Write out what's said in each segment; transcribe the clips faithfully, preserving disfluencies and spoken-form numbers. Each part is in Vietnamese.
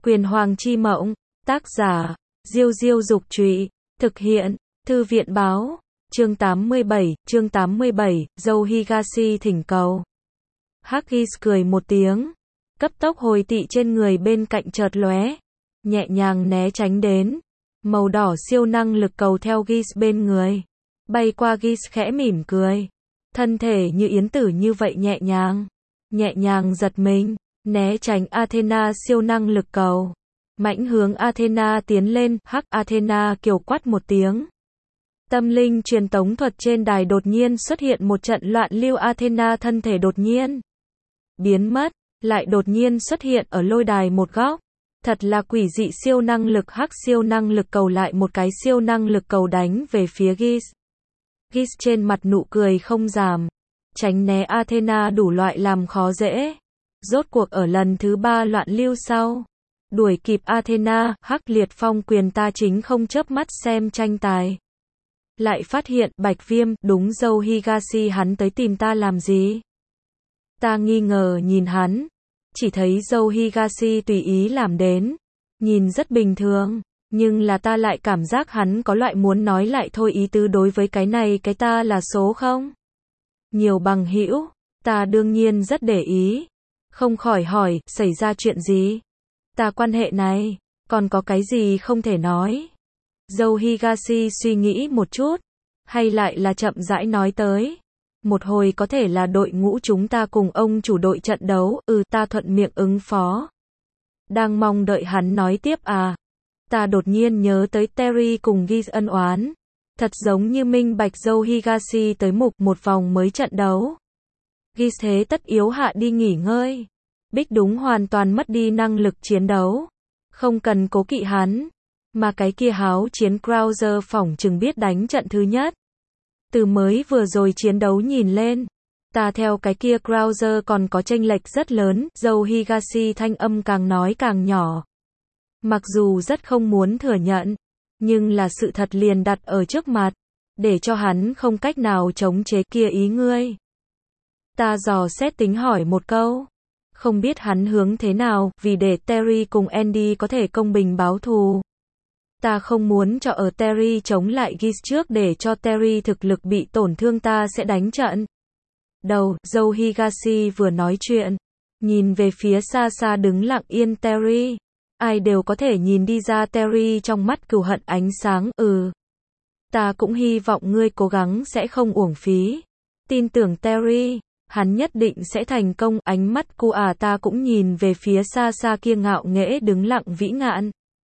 Quyền Hoàng chi mộng, tác giả, Diêu Diêu Dục Trụy, thực hiện, Thư viện Báo, chương tám mươi bảy, chương tám mươi bảy, dâu Higashi thỉnh cầu. Huggies cười một tiếng, cấp tốc hồi tị trên người bên cạnh chợt lóe, nhẹ nhàng né tránh đến. Màu đỏ siêu năng lực cầu theo Geese bên người, bay qua Geese khẽ mỉm cười. Thân thể như yến tử như vậy nhẹ nhàng, nhẹ nhàng giật mình, né tránh Athena siêu năng lực cầu. Mãnh hướng Athena tiến lên, hắc Athena kiều quát một tiếng. Tâm linh truyền tống thuật trên đài đột nhiên xuất hiện một trận loạn lưu. Athena thân thể đột nhiên biến mất, lại đột nhiên xuất hiện ở lôi đài một góc. Thật là quỷ dị. Siêu năng lực hắc siêu năng lực cầu lại một cái siêu năng lực cầu đánh về phía Geese. Geese trên mặt nụ cười không giảm, tránh né Athena đủ loại làm khó dễ. Rốt cuộc ở lần thứ ba loạn lưu sau, đuổi kịp Athena, hắc liệt phong quyền ta chính không chớp mắt xem tranh tài. Lại phát hiện, Bạch Viêm, đúng dâu Higashi hắn tới tìm ta làm gì? Ta nghi ngờ nhìn hắn, chỉ thấy dâu Higashi tùy ý làm đến, nhìn rất bình thường, nhưng là ta lại cảm giác hắn có loại muốn nói lại thôi ý tứ đối với cái này cái ta là số không? Nhiều bằng hữu, ta đương nhiên rất để ý, không khỏi hỏi, xảy ra chuyện gì? Ta quan hệ này, còn có cái gì không thể nói? Dâu Higashi suy nghĩ một chút, hay lại là chậm rãi nói tới. Một hồi có thể là đội ngũ chúng ta cùng ông chủ đội trận đấu, ừ ta thuận miệng ứng phó. Đang mong đợi hắn nói tiếp à. Ta đột nhiên nhớ tới Terry cùng Geese ân oán. Thật giống như minh bạch dâu Higashi tới mục một vòng mới trận đấu. Geese thế tất yếu hạ đi nghỉ ngơi. Bích đúng hoàn toàn mất đi năng lực chiến đấu. Không cần cố kỵ hắn. Mà cái kia háo chiến Krauser phỏng chừng biết đánh trận thứ nhất. Từ mới vừa rồi chiến đấu nhìn lên, ta theo cái kia Krauser còn có chênh lệch rất lớn. Dâu Higashi thanh âm càng nói càng nhỏ. Mặc dù rất không muốn thừa nhận, nhưng là sự thật liền đặt ở trước mặt, để cho hắn không cách nào chống chế. Kia ý ngươi. Ta dò xét tính hỏi một câu. Không biết hắn hướng thế nào, vì để Terry cùng Andy có thể công bình báo thù. Ta không muốn cho ở Terry chống lại Geese trước để cho Terry thực lực bị tổn thương. Ta sẽ đánh trận. Đầu, dâu Higashi vừa nói chuyện, nhìn về phía xa xa đứng lặng yên Terry. Ai đều có thể nhìn đi ra Terry trong mắt cừu hận ánh sáng. Ừ. Ta cũng hy vọng ngươi cố gắng sẽ không uổng phí. Tin tưởng Terry, hắn nhất định sẽ thành công. Ánh mắt cô à ta cũng nhìn về phía xa xa kia ngạo nghễ đứng lặng vĩ ngạn.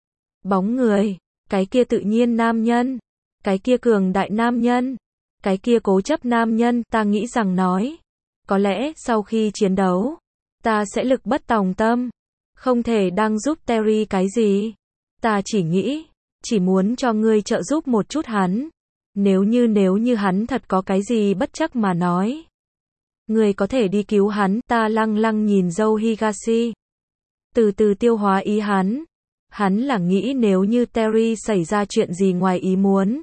Bóng người, cái kia tự nhiên nam nhân, cái kia cường đại nam nhân, cái kia cố chấp nam nhân. Ta nghĩ rằng nói, có lẽ sau khi chiến đấu, ta sẽ lực bất tòng tâm. Không thể đang giúp Terry cái gì. Ta chỉ nghĩ, chỉ muốn cho ngươi trợ giúp một chút hắn. Nếu như nếu như hắn thật có cái gì bất trắc mà nói, ngươi có thể đi cứu hắn. Ta lăng lăng nhìn dâu Higashi, từ từ tiêu hóa ý hắn. Hắn là nghĩ nếu như Terry xảy ra chuyện gì ngoài ý muốn,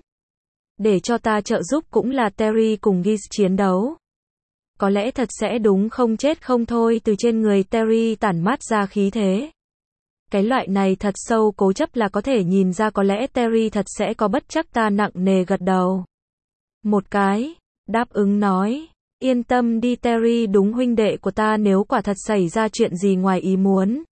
để cho ta trợ giúp cũng là Terry cùng Geese chiến đấu. Có lẽ thật sẽ đúng không chết không thôi. Từ trên người Terry tản mát ra khí thế. Cái loại này thật sâu cố chấp là có thể nhìn ra có lẽ Terry thật sẽ có bất trắc. Ta nặng nề gật đầu một cái, đáp ứng nói, yên tâm đi Terry đúng huynh đệ của ta. Nếu quả thật xảy ra chuyện gì ngoài ý muốn,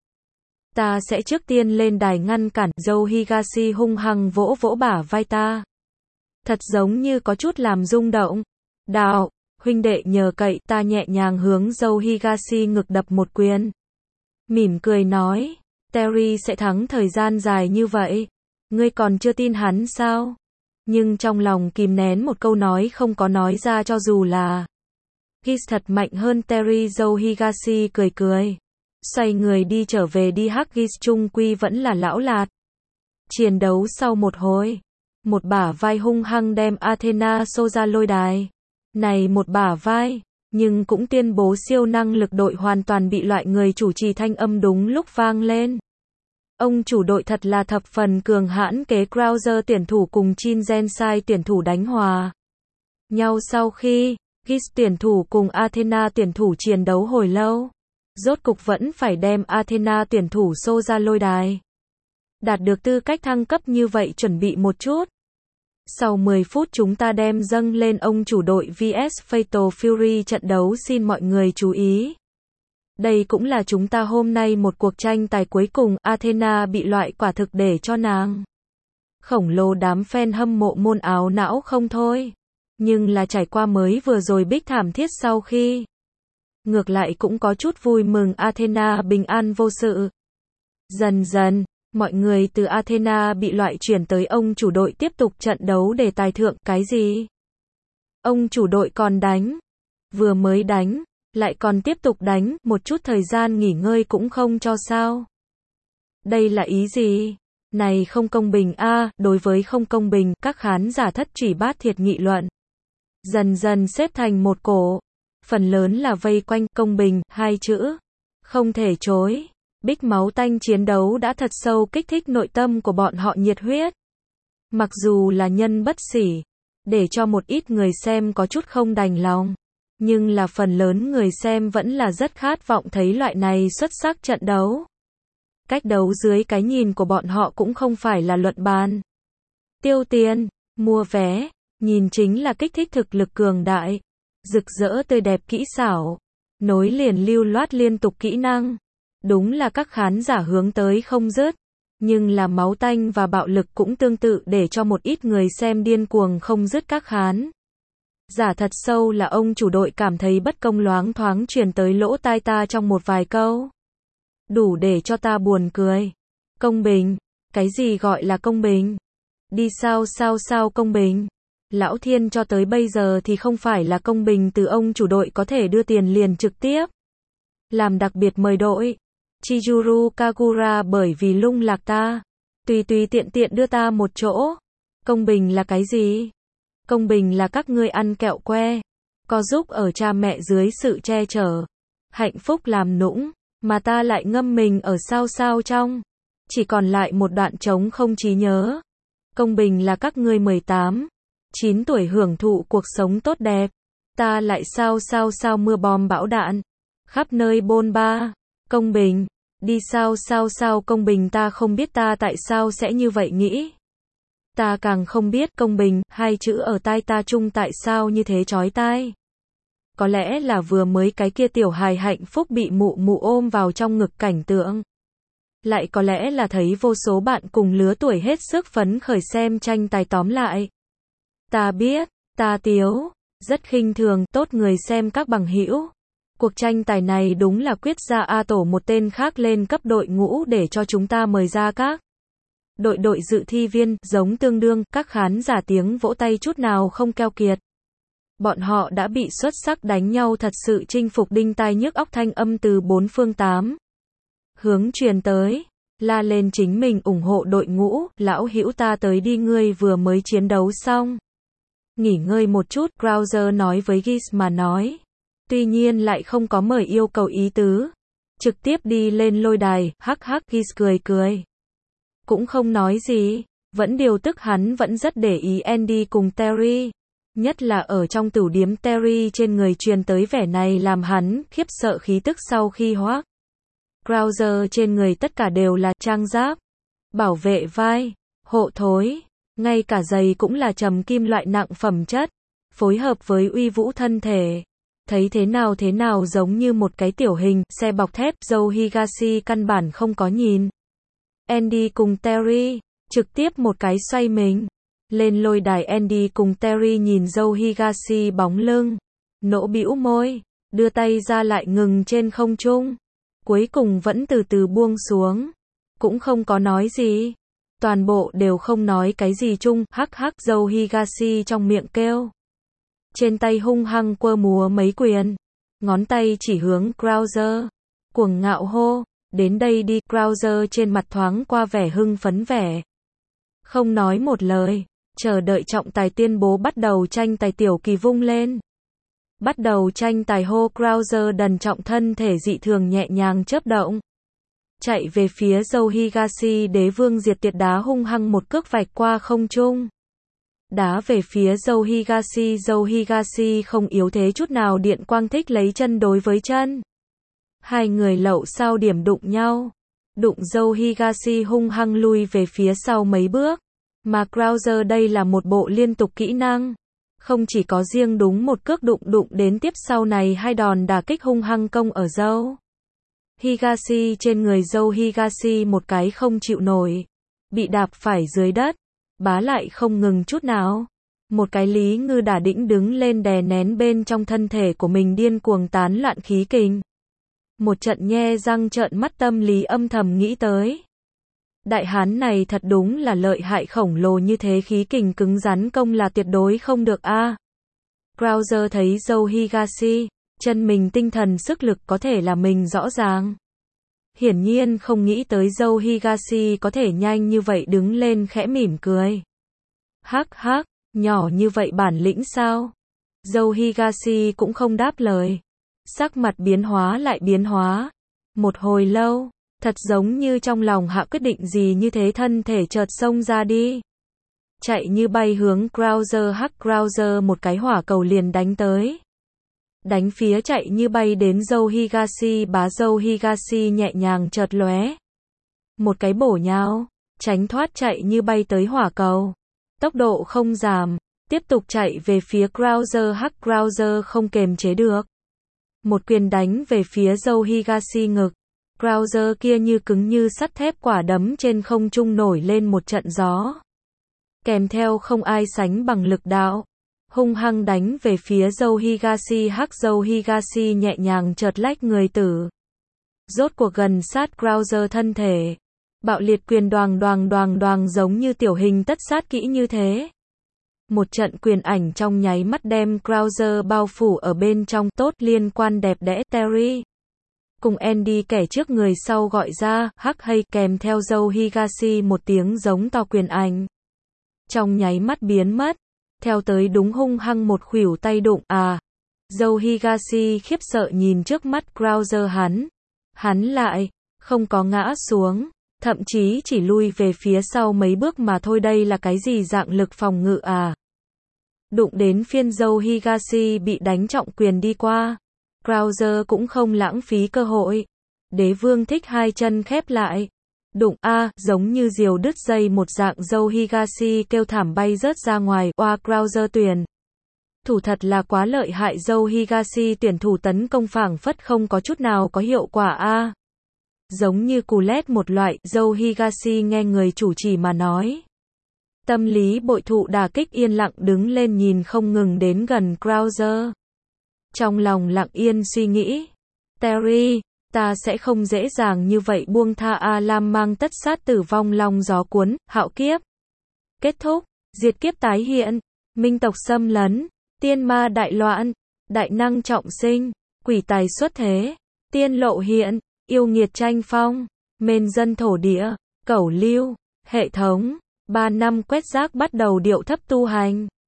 ta sẽ trước tiên lên đài ngăn cản. Dâu Higashi hung hăng vỗ vỗ bả vai ta, thật giống như có chút làm rung động. Đạo, huynh đệ nhờ cậy. Ta nhẹ nhàng hướng dâu Higashi ngực đập một quyền, mỉm cười nói, Terry sẽ thắng thời gian dài như vậy, ngươi còn chưa tin hắn sao? Nhưng trong lòng kìm nén một câu nói không có nói ra. Cho dù là Geese thật mạnh hơn Terry. Dâu Higashi cười cười, xoay người đi trở về đi. Hắc Geese chung quy vẫn là lão lạt. Chiến đấu sau một hồi, một bả vai hung hăng đem Athena xô ra lôi đài. Này một bả vai, nhưng cũng tuyên bố siêu năng lực đội hoàn toàn bị loại người chủ trì thanh âm đúng lúc vang lên. Ông chủ đội thật là thập phần cường hãn. Kế Krauser tuyển thủ cùng Chin Gensai tuyển thủ đánh hòa nhau sau khi Geese tuyển thủ cùng Athena tuyển thủ chiến đấu hồi lâu. Rốt cục vẫn phải đem Athena tuyển thủ xô ra lôi đài. Đạt được tư cách thăng cấp như vậy chuẩn bị một chút. Sau mười phút chúng ta đem dâng lên ông chủ đội vs Fatal Fury trận đấu xin mọi người chú ý. Đây cũng là chúng ta hôm nay một cuộc tranh tài cuối cùng, Athena bị loại quả thực để cho nàng. Khổng lồ đám fan hâm mộ môn áo não không thôi. Nhưng là trải qua mới vừa rồi bích thảm thiết sau khi. Ngược lại cũng có chút vui mừng Athena bình an vô sự. Dần dần, mọi người từ Athena bị loại chuyển tới ông chủ đội tiếp tục trận đấu để tài thượng, cái gì? Ông chủ đội còn đánh. Vừa mới đánh, lại còn tiếp tục đánh, một chút thời gian nghỉ ngơi cũng không cho sao? Đây là ý gì? Này không công bình a, à, đối với không công bình, các khán giả thất chỉ bát thiệt nghị luận. Dần dần xếp thành một cổ. Phần lớn là vây quanh công bình, hai chữ. Không thể chối. Bích máu tanh chiến đấu đã thật sâu kích thích nội tâm của bọn họ nhiệt huyết. Mặc dù là nhân bất xỉ, để cho một ít người xem có chút không đành lòng. Nhưng là phần lớn người xem vẫn là rất khát vọng thấy loại này xuất sắc trận đấu. Cách đấu dưới cái nhìn của bọn họ cũng không phải là luận bàn. Tiêu tiền, mua vé, nhìn chính là kích thích thực lực cường đại. Rực rỡ tươi đẹp kỹ xảo, nối liền lưu loát liên tục kỹ năng. Đúng là các khán giả hướng tới không dứt. Nhưng là máu tanh và bạo lực cũng tương tự để cho một ít người xem điên cuồng không dứt các khán. Giả thật sâu là ông chủ đội cảm thấy bất công loáng thoáng truyền tới lỗ tai ta trong một vài câu. Đủ để cho ta buồn cười. Công bình? Cái gì gọi là công bình? Đi sao sao sao công bình? Lão thiên cho tới bây giờ thì không phải là công bình từ ông chủ đội có thể đưa tiền liền trực tiếp. Làm đặc biệt mời đội. Chizuru Kagura bởi vì lung lạc ta. Tùy tùy tiện tiện đưa ta một chỗ. Công bình là cái gì? Công bình là các ngươi ăn kẹo que. Có giúp ở cha mẹ dưới sự che chở. Hạnh phúc làm nũng. Mà ta lại ngâm mình ở sao sao trong. Chỉ còn lại một đoạn trống không trí nhớ. Công bình là các ngươi mười tám, chín tuổi hưởng thụ cuộc sống tốt đẹp. Ta lại sao sao sao mưa bom bão đạn. Khắp nơi bôn ba. Công bình. Đi sao sao sao công bình ta không biết ta tại sao sẽ như vậy nghĩ. Ta càng không biết công bình, hai chữ ở tai ta chung tại sao như thế chói tai. Có lẽ là vừa mới cái kia tiểu hài hạnh phúc bị mụ mụ ôm vào trong ngực cảnh tượng. Lại có lẽ là thấy vô số bạn cùng lứa tuổi hết sức phấn khởi xem tranh tài tóm lại. Ta biết, ta tiếu, rất khinh thường, tốt người xem các bằng hữu. Cuộc tranh tài này đúng là quyết ra A tổ một tên khác lên cấp đội ngũ để cho chúng ta mời ra các đội đội dự thi viên, giống tương đương, các khán giả tiếng vỗ tay chút nào không keo kiệt. Bọn họ đã bị xuất sắc đánh nhau thật sự chinh phục đinh tai nhức óc thanh âm từ bốn phương tám hướng truyền tới, la lên chính mình ủng hộ đội ngũ, lão hữu ta tới đi ngươi vừa mới chiến đấu xong. Nghỉ ngơi một chút, Krauser nói với Giz mà nói. Tuy nhiên lại không có mời yêu cầu ý tứ. Trực tiếp đi lên lôi đài, hắc hắc Giz cười cười. Cũng không nói gì, vẫn điều tức hắn vẫn rất để ý Andy cùng Terry. Nhất là ở trong tửu điếm Terry trên người truyền tới vẻ này làm hắn khiếp sợ khí tức sau khi hoác. Krauser trên người tất cả đều là trang giáp, bảo vệ vai, hộ thối, ngay cả giày cũng là trầm kim loại nặng phẩm chất, phối hợp với uy vũ thân thể. Thấy thế nào thế nào giống như một cái tiểu hình xe bọc thép, Joe Higashi căn bản không có nhìn. Andy cùng Terry, trực tiếp một cái xoay mình. Lên lôi đài Andy cùng Terry nhìn Joe Higashi bóng lưng. Nỗ bĩu môi, đưa tay ra lại ngừng trên không trung. Cuối cùng vẫn từ từ buông xuống. Cũng không có nói gì. Toàn bộ đều không nói cái gì chung, hắc hắc Joe Higashi trong miệng kêu. Trên tay hung hăng quơ múa mấy quyền. Ngón tay chỉ hướng Krauser. Cuồng ngạo hô, đến đây đi, Krauser trên mặt thoáng qua vẻ hưng phấn vẻ. Không nói một lời, chờ đợi trọng tài tuyên bố bắt đầu tranh tài tiểu kỳ vung lên. Bắt đầu tranh tài hô Krauser đần trọng thân thể dị thường nhẹ nhàng chớp động. Chạy về phía Joe Higashi đế vương diệt tiệt đá hung hăng một cước vạch qua không trung. Đá về phía Joe Higashi, Joe Higashi không yếu thế chút nào điện quang thích lấy chân đối với chân. Hai người lậu sao điểm đụng nhau. Đụng dâu Higashi hung hăng lui về phía sau mấy bước. Mà Krauser đây là một bộ liên tục kỹ năng. Không chỉ có riêng đúng một cước đụng đụng đến tiếp sau này hai đòn đả kích hung hăng công ở dâu Higashi trên người dâu Higashi một cái không chịu nổi. Bị đạp phải dưới đất. Bá lại không ngừng chút nào. Một cái Lý Ngư đả đĩnh đứng lên đè nén bên trong thân thể của mình điên cuồng tán loạn khí kình. Một trận nhe răng trợn mắt tâm lý âm thầm nghĩ tới. Đại hán này thật đúng là lợi hại khổng lồ như thế khí kình cứng rắn công là tuyệt đối không được a. À. Krauser thấy dâu Higashi, chân mình tinh thần sức lực có thể là mình rõ ràng. Hiển nhiên không nghĩ tới dâu Higashi có thể nhanh như vậy đứng lên khẽ mỉm cười. Hắc hắc, nhỏ như vậy bản lĩnh sao? Dâu Higashi cũng không đáp lời. Sắc mặt biến hóa lại biến hóa. Một hồi lâu, thật giống như trong lòng hạ quyết định gì như thế thân thể chợt xông ra đi. Chạy như bay hướng Krauser hắc Krauser một cái hỏa cầu liền đánh tới. Đánh phía chạy như bay đến dâu Higashi bá dâu Higashi nhẹ nhàng chợt lóe. Một cái bổ nhào, tránh thoát chạy như bay tới hỏa cầu. Tốc độ không giảm, tiếp tục chạy về phía Krauser hắc Krauser không kềm chế được. Một quyền đánh về phía dâu Higashi ngực. Krauser kia như cứng như sắt thép quả đấm trên không trung nổi lên một trận gió. Kèm theo không ai sánh bằng lực đạo. Hung hăng đánh về phía dâu Higashi hắc dâu Higashi nhẹ nhàng chợt lách người tử. Rốt cuộc gần sát Krauser thân thể. Bạo liệt quyền đoàng đoàng đoàng đoàng giống như tiểu hình tất sát kỹ như thế. Một trận quyền ảnh trong nháy mắt đem Krauser bao phủ ở bên trong tốt liên quan đẹp đẽ Terry. Cùng Andy kẻ trước người sau gọi ra, hắc hay kèm theo dâu Higashi một tiếng giống to quyền ảnh. Trong nháy mắt biến mất. Theo tới đúng hung hăng một khuỷu tay đụng à. Dâu Higashi khiếp sợ nhìn trước mắt Krauser hắn. Hắn lại, không có ngã xuống. Thậm chí chỉ lui về phía sau mấy bước mà thôi đây là cái gì dạng lực phòng ngự à. Đụng đến phiên dâu Higashi bị đánh trọng quyền đi qua. Krauser cũng không lãng phí cơ hội. Đế vương thích hai chân khép lại. Đụng a à, giống như diều đứt dây một dạng dâu Higashi kêu thảm bay rớt ra ngoài. Oa Krauser tuyển. Thủ thật là quá lợi hại dâu Higashi tuyển thủ tấn công phảng phất không có chút nào có hiệu quả a. À. Giống như cù lét một loại, dâu Higashi nghe người chủ trì mà nói. Tâm lý bội thụ đả kích yên lặng đứng lên nhìn không ngừng đến gần Krauser. Trong lòng lặng yên suy nghĩ. Terry, ta sẽ không dễ dàng như vậy buông tha A Lam mang tất sát tử vong long gió cuốn, hạo kiếp. Kết thúc, diệt kiếp tái hiện, minh tộc xâm lấn, tiên ma đại loạn, đại năng trọng sinh, quỷ tài xuất thế, tiên lộ hiện, yêu nghiệt tranh phong, mên dân thổ địa, cẩu lưu, hệ thống, ba năm quét rác bắt đầu điệu thấp tu hành.